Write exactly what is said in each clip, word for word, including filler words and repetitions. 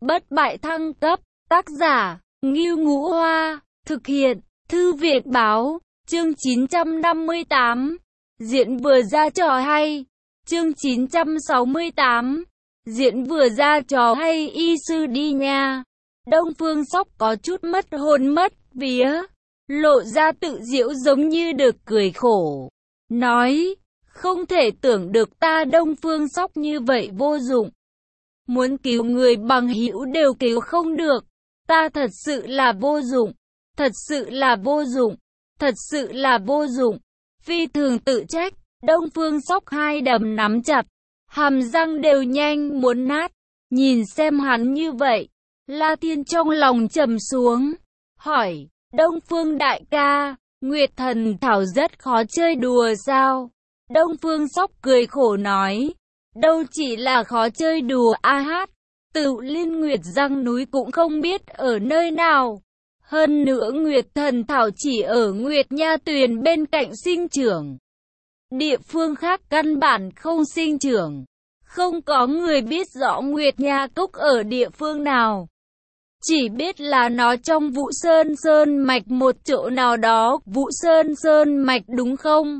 Bất bại thăng cấp, tác giả, Ngưu Ngũ Hoa, thực hiện, Thư viện Báo, chương chín trăm năm mươi tám, diễn vừa ra trò hay, chương chín trăm sáu mươi tám, diễn vừa ra trò hay y sư đi nha. Đông Phương Sóc có chút mất hồn mất vía, lộ ra tự giễu giống như được cười khổ, nói, không thể tưởng được ta Đông Phương Sóc như vậy vô dụng. Muốn cứu người bằng hữu đều cứu không được, ta thật sự là vô dụng, thật sự là vô dụng, thật sự là vô dụng, phi thường tự trách. Đông Phương Sóc hai đấm nắm chặt, hàm răng đều nhanh muốn nát, nhìn xem hắn như vậy, La Thiên trong lòng trầm xuống, hỏi, Đông Phương đại ca, Nguyệt Thần Thảo rất khó chơi đùa sao? Đông Phương Sóc cười khổ nói, đâu chỉ là khó chơi đùa a hát, Tựu Liên Nguyệt răng núi cũng không biết ở nơi nào. Hơn nữa Nguyệt Thần Thảo chỉ ở Nguyệt Nha Tuyền bên cạnh sinh trưởng. Địa phương khác căn bản không sinh trưởng. Không có người biết rõ Nguyệt Nha Cốc ở địa phương nào. Chỉ biết là nó trong Vũ Sơn Sơn Mạch một chỗ nào đó. Vũ Sơn Sơn Mạch đúng không?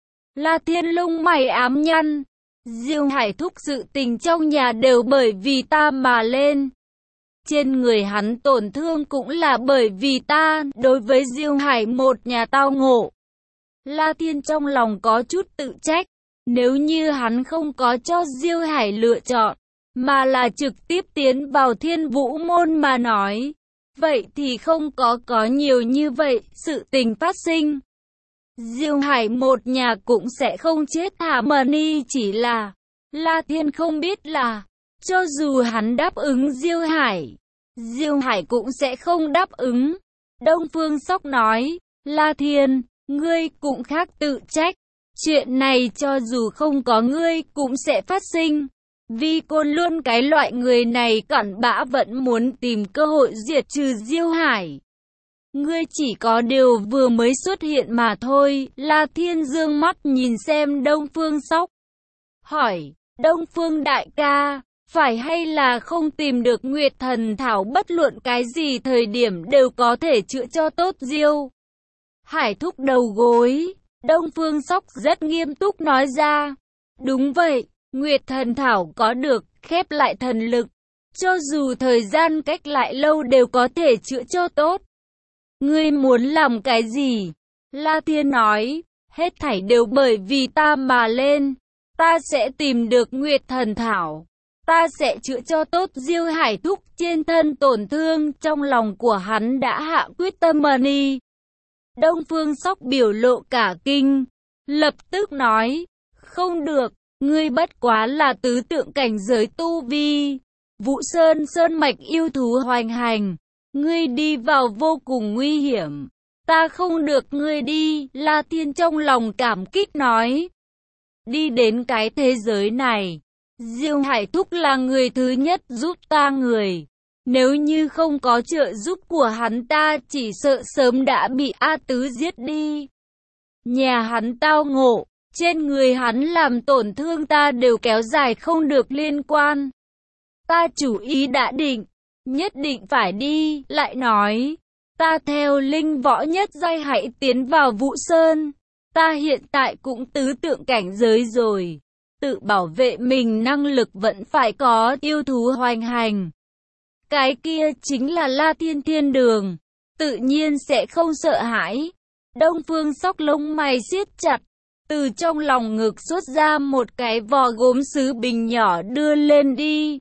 La Thiên lông mày ám nhăn. Diêu Hải thúc sự tình trong nhà đều bởi vì ta mà lên. Trên người hắn tổn thương cũng là bởi vì ta, đối với Diêu Hải một nhà tao ngộ. La Thiên trong lòng có chút tự trách, nếu như hắn không có cho Diêu Hải lựa chọn, mà là trực tiếp tiến vào Thiên Vũ môn mà nói, vậy thì không có có nhiều như vậy sự tình phát sinh. Diêu Hải một nhà cũng sẽ không chết thảm ni, chỉ là La Thiên không biết là cho dù hắn đáp ứng Diêu Hải, Diêu Hải cũng sẽ không đáp ứng. Đông Phương Sóc nói, La Thiên, ngươi cũng khác tự trách, chuyện này cho dù không có ngươi cũng sẽ phát sinh. Vi Côn luôn cái loại người này cặn bã vẫn muốn tìm cơ hội diệt trừ Diêu Hải. Ngươi chỉ có điều vừa mới xuất hiện mà thôi. La Thiên dương mắt nhìn xem Đông Phương Sóc, hỏi, Đông Phương đại ca, phải hay là không tìm được Nguyệt Thần Thảo bất luận cái gì thời điểm đều có thể chữa cho tốt Diêu Hải thúc đầu gối. Đông Phương Sóc rất nghiêm túc nói ra, đúng vậy, Nguyệt Thần Thảo có được khép lại thần lực, cho dù thời gian cách lại lâu đều có thể chữa cho tốt. Ngươi muốn làm cái gì? La Thiên nói, hết thảy đều bởi vì ta mà lên. Ta sẽ tìm được Nguyệt Thần Thảo. Ta sẽ chữa cho tốt Diêu Hải thúc trên thân tổn thương. Trong lòng của hắn đã hạ quyết tâm ni. Đông Phương Sóc biểu lộ cả kinh, lập tức nói, không được, ngươi bất quá là tứ tượng cảnh giới tu vi. Vũ Sơn Sơn Mạch yêu thú hoành hành. Ngươi đi vào vô cùng nguy hiểm, ta không được ngươi đi. La Thiên trong lòng cảm kích nói, đi đến cái thế giới này, Diêu Hải thúc là người thứ nhất giúp ta người. Nếu như không có trợ giúp của hắn ta chỉ sợ sớm đã bị A Tứ giết đi. Nhà hắn tao ngộ, trên người hắn làm tổn thương ta đều kéo dài không được liên quan. Ta chủ ý đã định, nhất định phải đi, lại nói, ta theo linh võ nhất giai hãy tiến vào Vũ Sơn. Ta hiện tại cũng tứ tượng cảnh giới rồi, tự bảo vệ mình năng lực vẫn phải có. Yêu thú hoành hành, cái kia chính là La Thiên Thiên Đường, tự nhiên sẽ không sợ hãi. Đông Phương Sóc lông mày siết chặt, từ trong lòng ngực xuất ra một cái vò gốm sứ bình nhỏ đưa lên đi,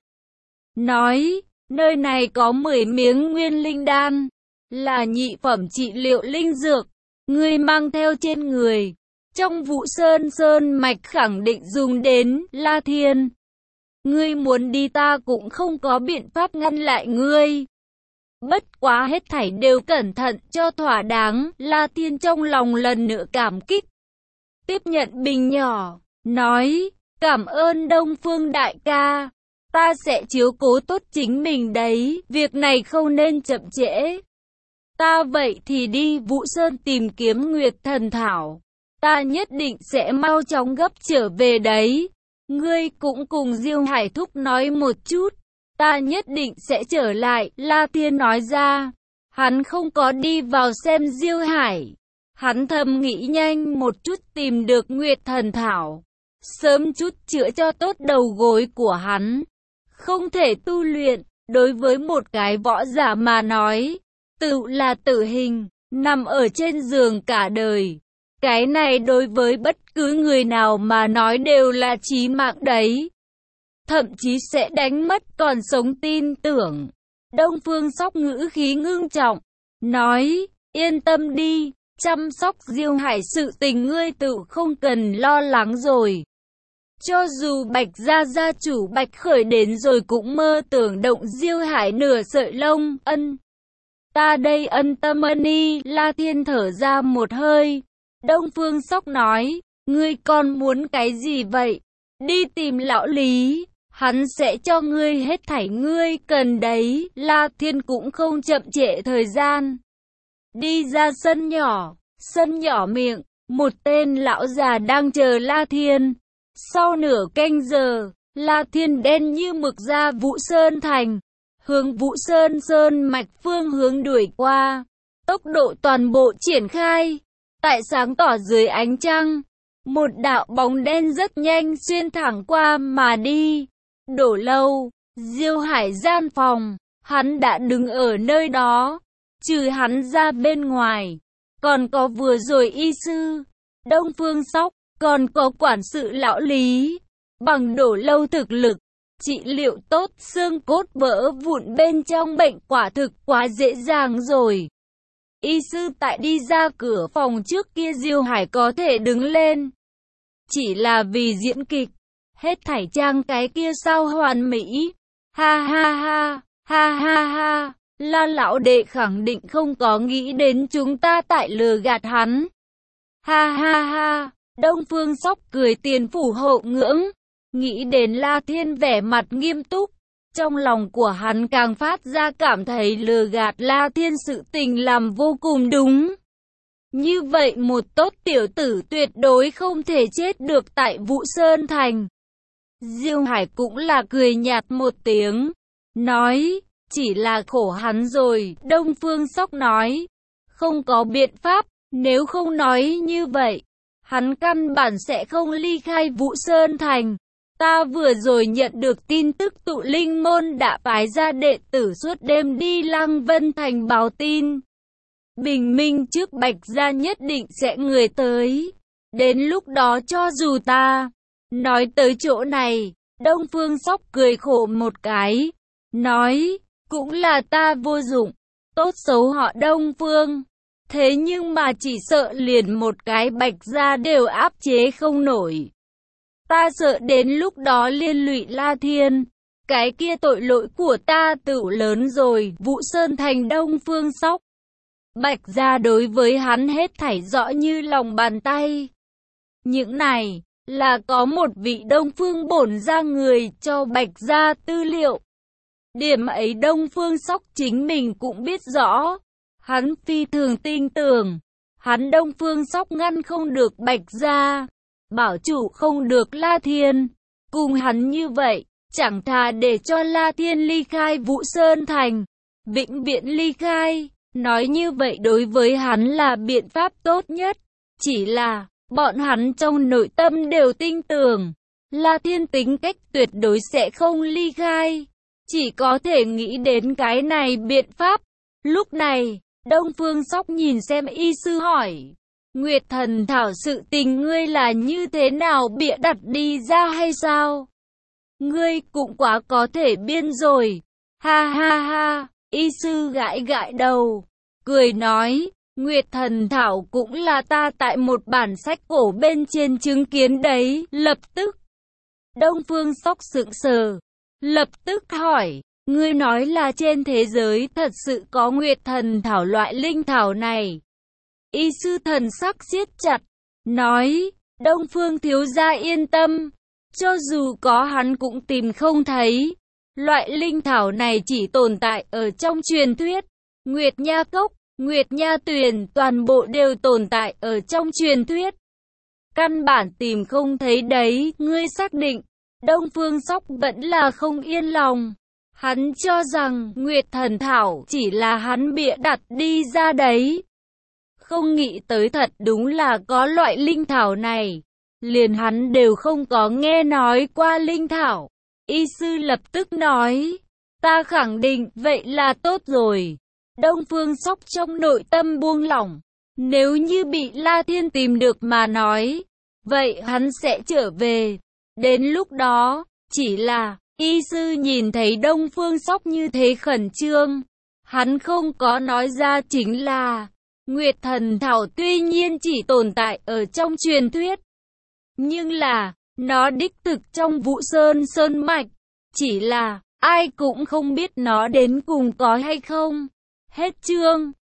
nói, nơi này có mười miếng nguyên linh đan, là nhị phẩm trị liệu linh dược, ngươi mang theo trên người, trong Vũ Sơn Sơn Mạch khẳng định dùng đến. La Thiên, ngươi muốn đi ta cũng không có biện pháp ngăn lại ngươi. Bất quá hết thảy đều cẩn thận cho thỏa đáng. La Thiên trong lòng lần nữa cảm kích, tiếp nhận bình nhỏ, nói, cảm ơn Đông Phương đại ca. Ta sẽ chiếu cố tốt chính mình đấy, việc này không nên chậm trễ. Ta vậy thì đi Vũ Sơn tìm kiếm Nguyệt Thần Thảo. Ta nhất định sẽ mau chóng gấp trở về đấy. Ngươi cũng cùng Diêu Hải thúc nói một chút, ta nhất định sẽ trở lại, La Thiên nói ra. Hắn không có đi vào xem Diêu Hải. Hắn thầm nghĩ nhanh một chút tìm được Nguyệt Thần Thảo. Sớm chút chữa cho tốt đầu gối của hắn. Không thể tu luyện, đối với một cái võ giả mà nói, tự là tử hình, nằm ở trên giường cả đời. Cái này đối với bất cứ người nào mà nói đều là chí mạng đấy. Thậm chí sẽ đánh mất còn sống tin tưởng. Đông Phương Sóc ngữ khí ngưng trọng, nói, yên tâm đi, chăm sóc Diêu Hải sự tình ngươi tự không cần lo lắng rồi. Cho dù Bạch gia gia chủ Bạch Khởi đến rồi cũng mơ tưởng động Diêu Hải nửa sợi lông, ân. Ta đây ân tâm ân y, La Thiên thở ra một hơi. Đông Phương Sóc nói, ngươi còn muốn cái gì vậy? Đi tìm lão Lý, hắn sẽ cho ngươi hết thảy ngươi cần đấy. La Thiên cũng không chậm trễ thời gian. Đi ra sân nhỏ, sân nhỏ miệng, một tên lão già đang chờ La Thiên. Sau nửa canh giờ, La Thiên đen như mực ra Vũ Sơn Thành, hướng Vũ Sơn Sơn mạch phương hướng đuổi qua, tốc độ toàn bộ triển khai. Tại sáng tỏ dưới ánh trăng, một đạo bóng đen rất nhanh xuyên thẳng qua mà đi. Đổ lâu, Diêu Hải gian phòng, hắn đã đứng ở nơi đó, trừ hắn ra bên ngoài, còn có vừa rồi y sư, Đông Phương Sóc, còn có quản sự lão Lý. Bằng Đổ lâu thực lực, trị liệu tốt xương cốt vỡ vụn bên trong bệnh quả thực quá dễ dàng rồi. Y sư tại đi ra cửa phòng trước kia Diêu Hải có thể đứng lên. Chỉ là vì diễn kịch, hết thảy trang cái kia sao hoàn mỹ. Ha ha ha, ha ha ha, La lão đệ khẳng định không có nghĩ đến chúng ta tại lừa gạt hắn. Ha ha ha, Đông Phương Sóc cười tiền phủ hậu ngưỡng, nghĩ đến La Thiên vẻ mặt nghiêm túc. Trong lòng của hắn càng phát ra cảm thấy lừa gạt La Thiên sự tình làm vô cùng đúng. Như vậy một tốt tiểu tử tuyệt đối không thể chết được tại Vũ Sơn Thành. Diêu Hải cũng là cười nhạt một tiếng, nói, chỉ là khổ hắn rồi. Đông Phương Sóc nói, không có biện pháp, nếu không nói như vậy, hắn căn bản sẽ không ly khai Vũ Sơn Thành. Ta vừa rồi nhận được tin tức Tụ Linh Môn đã phái ra đệ tử suốt đêm đi Lăng Vân Thành báo tin. Bình minh trước Bạch gia nhất định sẽ người tới. Đến lúc đó cho dù ta nói tới chỗ này, Đông Phương Sóc cười khổ một cái, nói, cũng là ta vô dụng, tốt xấu họ Đông Phương. Thế nhưng mà chỉ sợ liền một cái Bạch gia đều áp chế không nổi. Ta sợ đến lúc đó liên lụy La Thiên, cái kia tội lỗi của ta tự lớn rồi. Vũ Sơn Thành Đông Phương Sóc, Bạch gia đối với hắn hết thảy rõ như lòng bàn tay. Những này là có một vị Đông Phương bổn gia người cho Bạch gia tư liệu. Điểm ấy Đông Phương Sóc chính mình cũng biết rõ. Hắn phi thường tin tưởng, hắn Đông Phương Sóc ngăn không được Bạch gia, bảo chủ không được La Thiên. Cùng hắn như vậy, chẳng thà để cho La Thiên ly khai Vũ Sơn Thành, vĩnh viễn ly khai. Nói như vậy đối với hắn là biện pháp tốt nhất. Chỉ là, bọn hắn trong nội tâm đều tin tưởng, La Thiên tính cách tuyệt đối sẽ không ly khai. Chỉ có thể nghĩ đến cái này biện pháp. Lúc này, Đông Phương Sóc nhìn xem y sư hỏi, Nguyệt Thần Thảo sự tình ngươi là như thế nào bịa đặt đi ra hay sao? Ngươi cũng quá có thể biên rồi. Ha ha ha, y sư gãi gãi đầu, cười nói, Nguyệt Thần Thảo cũng là ta tại một bản sách cổ bên trên chứng kiến đấy. Lập tức, Đông Phương Sóc sững sờ, lập tức hỏi, ngươi nói là trên thế giới thật sự có Nguyệt Thần Thảo loại linh thảo này? Y sư thần sắc siết chặt, nói, Đông Phương thiếu gia yên tâm, cho dù có hắn cũng tìm không thấy. Loại linh thảo này chỉ tồn tại ở trong truyền thuyết. Nguyệt Nha Cốc, Nguyệt Nha Tuyền toàn bộ đều tồn tại ở trong truyền thuyết. Căn bản tìm không thấy đấy, ngươi xác định. Đông Phương Sóc vẫn là không yên lòng. Hắn cho rằng Nguyệt Thần Thảo chỉ là hắn bịa đặt đi ra đấy. Không nghĩ tới thật đúng là có loại linh thảo này. Liền hắn đều không có nghe nói qua linh thảo. Y sư lập tức nói, ta khẳng định, vậy là tốt rồi. Đông Phương Sóc trong nội tâm buông lỏng. Nếu như bị La Thiên tìm được mà nói, vậy hắn sẽ trở về. Đến lúc đó, chỉ là, y sư nhìn thấy Đông Phương Sóc như thế khẩn trương. Hắn không có nói ra chính là, Nguyệt Thần Thảo tuy nhiên chỉ tồn tại ở trong truyền thuyết. Nhưng là, nó đích thực trong Vũ Sơn Sơn Mạch. Chỉ là, ai cũng không biết nó đến cùng có hay không. Hết chương.